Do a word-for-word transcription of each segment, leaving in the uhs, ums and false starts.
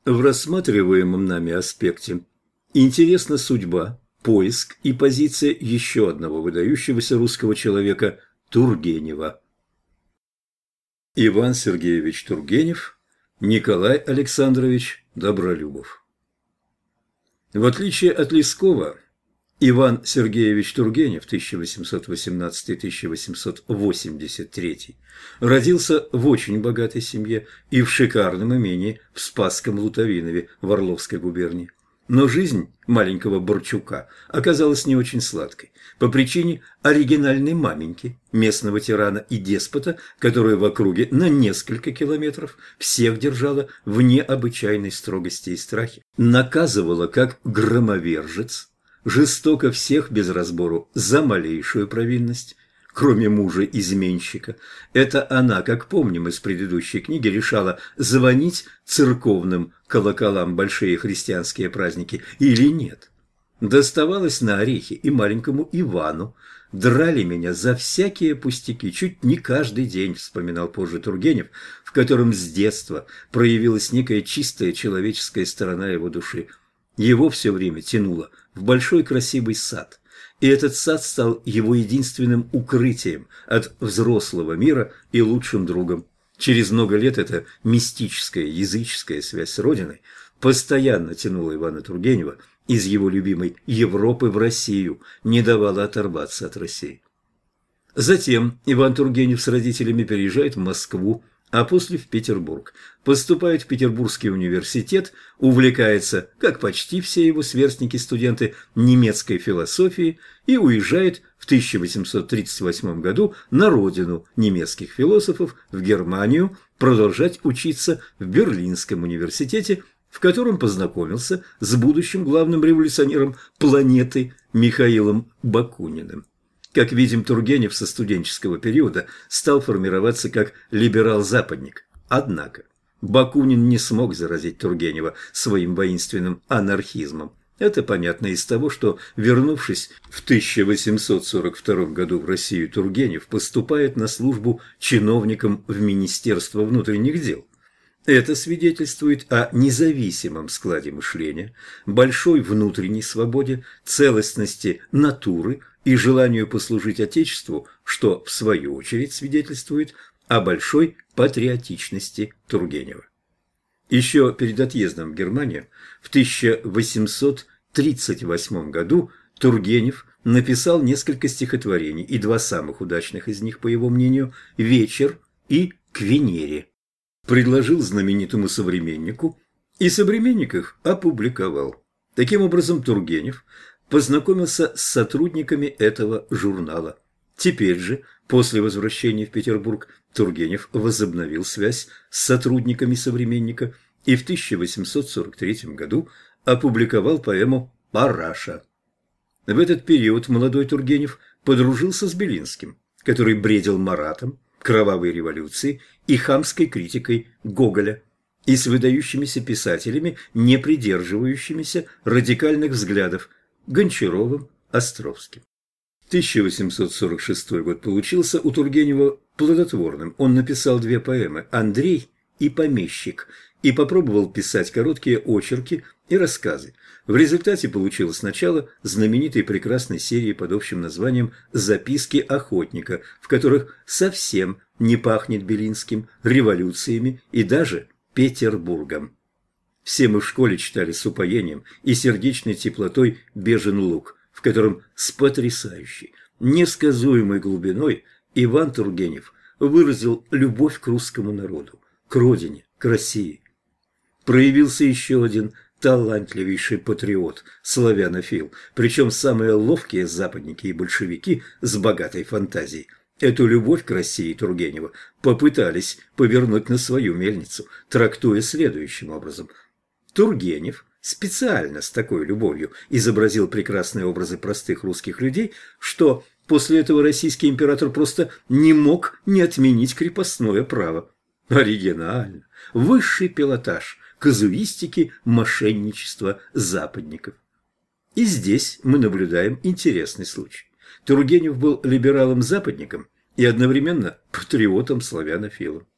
В рассматриваемом нами аспекте интересна судьба, поиск и позиция еще одного выдающегося русского человека – Тургенева. Иван Сергеевич Тургенев, Николай Александрович Добролюбов. В отличие от Лескова, Иван Сергеевич Тургенев тысяча восемьсот восемнадцатый — тысяча восемьсот восемьдесят третий родился в очень богатой семье и в шикарном имении в Спасском Лутовинове в Орловской губернии. Но жизнь маленького Борчука оказалась не очень сладкой по причине оригинальной маменьки, местного тирана и деспота, которая в округе на несколько километров всех держала в необычайной строгости и страхе, наказывала как громовержец, жестоко всех без разбору за малейшую провинность, кроме мужа-изменщика. Это она, как помним из предыдущей книги, решала звонить церковным колоколам большие христианские праздники или нет. Доставалось на орехи и маленькому Ивану. Драли меня за всякие пустяки, чуть не каждый день, вспоминал позже Тургенев, в котором с детства проявилась некая чистая человеческая сторона его души. Его все время тянуло в большой красивый сад, и этот сад стал его единственным укрытием от взрослого мира и лучшим другом. Через много лет эта мистическая языческая связь с Родиной постоянно тянула Ивана Тургенева из его любимой Европы в Россию, не давала оторваться от России. Затем Иван Тургенев с родителями переезжает в Москву, а после в Петербург. Поступает в Петербургский университет, увлекается, как почти все его сверстники-студенты, немецкой философией и уезжает в тысяча восемьсот тридцать восьмом году на родину немецких философов, в Германию, продолжать учиться в Берлинском университете, в котором познакомился с будущим главным революционером планеты Михаилом Бакуниным. Как видим, Тургенев со студенческого периода стал формироваться как либерал-западник. Однако Бакунин не смог заразить Тургенева своим воинственным анархизмом. Это понятно из того, что, вернувшись в тысяча восемьсот сорок втором году в Россию, Тургенев поступает на службу чиновником в Министерство внутренних дел. Это свидетельствует о независимом складе мышления, большой внутренней свободе, целостности натуры и желанию послужить Отечеству, что, в свою очередь, свидетельствует о большой патриотичности Тургенева. Еще перед отъездом в Германию в тысяча восемьсот тридцать восьмом году Тургенев написал несколько стихотворений, и два самых удачных из них, по его мнению, «Вечер» и «К Венере». Предложил знаменитому современнику, и современник их опубликовал. Таким образом, Тургенев познакомился с сотрудниками этого журнала. Теперь же, после возвращения в Петербург, Тургенев возобновил связь с сотрудниками современника и в тысяча восемьсот сорок третьем году опубликовал поэму «Параша». В этот период молодой Тургенев подружился с Белинским, который бредил Маратом, кровавой революцией и хамской критикой Гоголя, и с выдающимися писателями, не придерживающимися радикальных взглядов, Гончаровым, Островским. тысяча восемьсот сорок шестой год получился у Тургенева плодотворным. Он написал две поэмы «Андрей» и «Помещик» и попробовал писать короткие очерки и рассказы. В результате получилось начало знаменитой прекрасной серии под общим названием «Записки охотника», в которых совсем не пахнет Белинским, революциями и даже Петербургом. Все мы в школе читали с упоением и сердечной теплотой «Бежен луг», в котором с потрясающей, несказуемой глубиной Иван Тургенев выразил любовь к русскому народу, к родине, к России. Проявился еще один талантливейший патриот, славянофил, причем самые ловкие западники и большевики с богатой фантазией эту любовь к России Тургенева попытались повернуть на свою мельницу, трактуя следующим образом. Тургенев специально с такой любовью изобразил прекрасные образы простых русских людей, что после этого российский император просто не мог не отменить крепостное право. Оригинально, высший пилотаж казуистики мошенничества западников. И здесь мы наблюдаем интересный случай. Тургенев был либералом-западником и одновременно патриотом-славянофилом.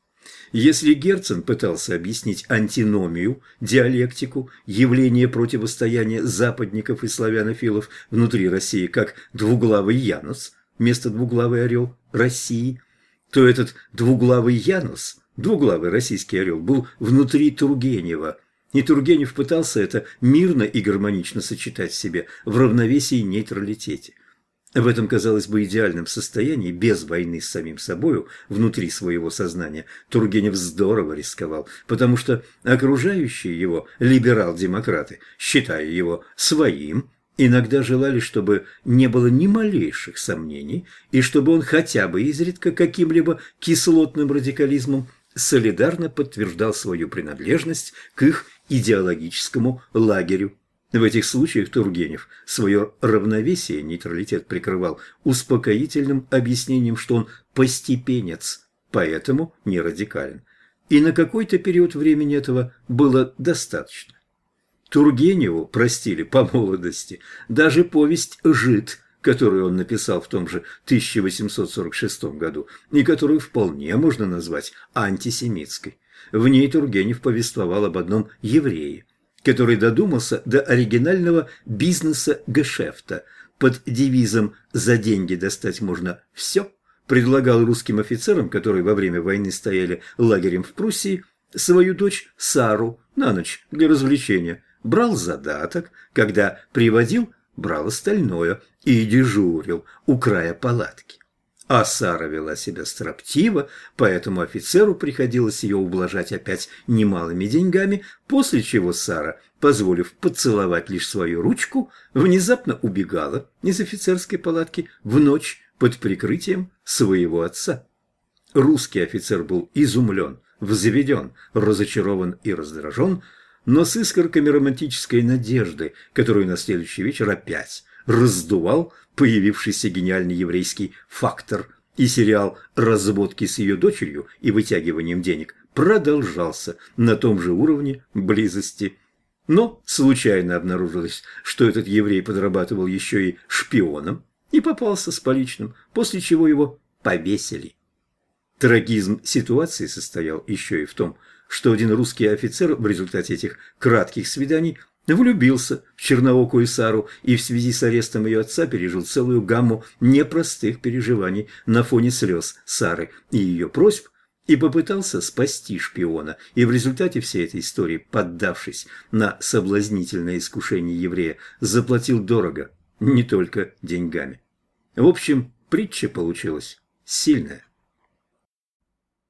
Если Герцен пытался объяснить антиномию, диалектику, явление противостояния западников и славянофилов внутри России как двуглавый Янус вместо двуглавый орел России, то этот двуглавый Янус, двуглавый российский орел, был внутри Тургенева. И Тургенев пытался это мирно и гармонично сочетать в себе в равновесии и нейтралитете. В этом, казалось бы, идеальном состоянии, без войны с самим собою, внутри своего сознания, Тургенев здорово рисковал, потому что окружающие его либерал-демократы, считая его своим, иногда желали, чтобы не было ни малейших сомнений, и чтобы он хотя бы изредка каким-либо кислотным радикализмом солидарно подтверждал свою принадлежность к их идеологическому лагерю. В этих случаях Тургенев свое равновесие, нейтралитет прикрывал успокоительным объяснением, что он постепенец, поэтому не радикален. И на какой-то период времени этого было достаточно. Тургеневу простили по молодости даже повесть «Жид», которую он написал в том же тысяча восемьсот сорок шестом году, и которую вполне можно назвать антисемитской. В ней Тургенев повествовал об одном еврее, который додумался до оригинального бизнеса-гешефта. Под девизом «За деньги достать можно все» предлагал русским офицерам, которые во время войны стояли лагерем в Пруссии, свою дочь Сару на ночь для развлечения. Брал задаток, когда приводил, брал остальное и дежурил у края палатки. А Сара вела себя строптиво, поэтому офицеру приходилось ее ублажать опять немалыми деньгами, после чего Сара, позволив поцеловать лишь свою ручку, внезапно убегала из офицерской палатки в ночь под прикрытием своего отца. Русский офицер был изумлен, взведен, разочарован и раздражен, но с искорками романтической надежды, которую на следующий вечер опять раздувал появившийся гениальный еврейский фактор, и сериал «Разводки с ее дочерью» и вытягиванием денег продолжался на том же уровне близости. Но случайно обнаружилось, что этот еврей подрабатывал еще и шпионом и попался с поличным, после чего его повесили. Трагизм ситуации состоял еще и в том, что один русский офицер в результате этих кратких свиданий влюбился в черноокую Сару и в связи с арестом ее отца пережил целую гамму непростых переживаний на фоне слез Сары и ее просьб, и попытался спасти шпиона, и в результате всей этой истории, поддавшись на соблазнительное искушение еврея, заплатил дорого, не только деньгами. В общем, притча получилась сильная.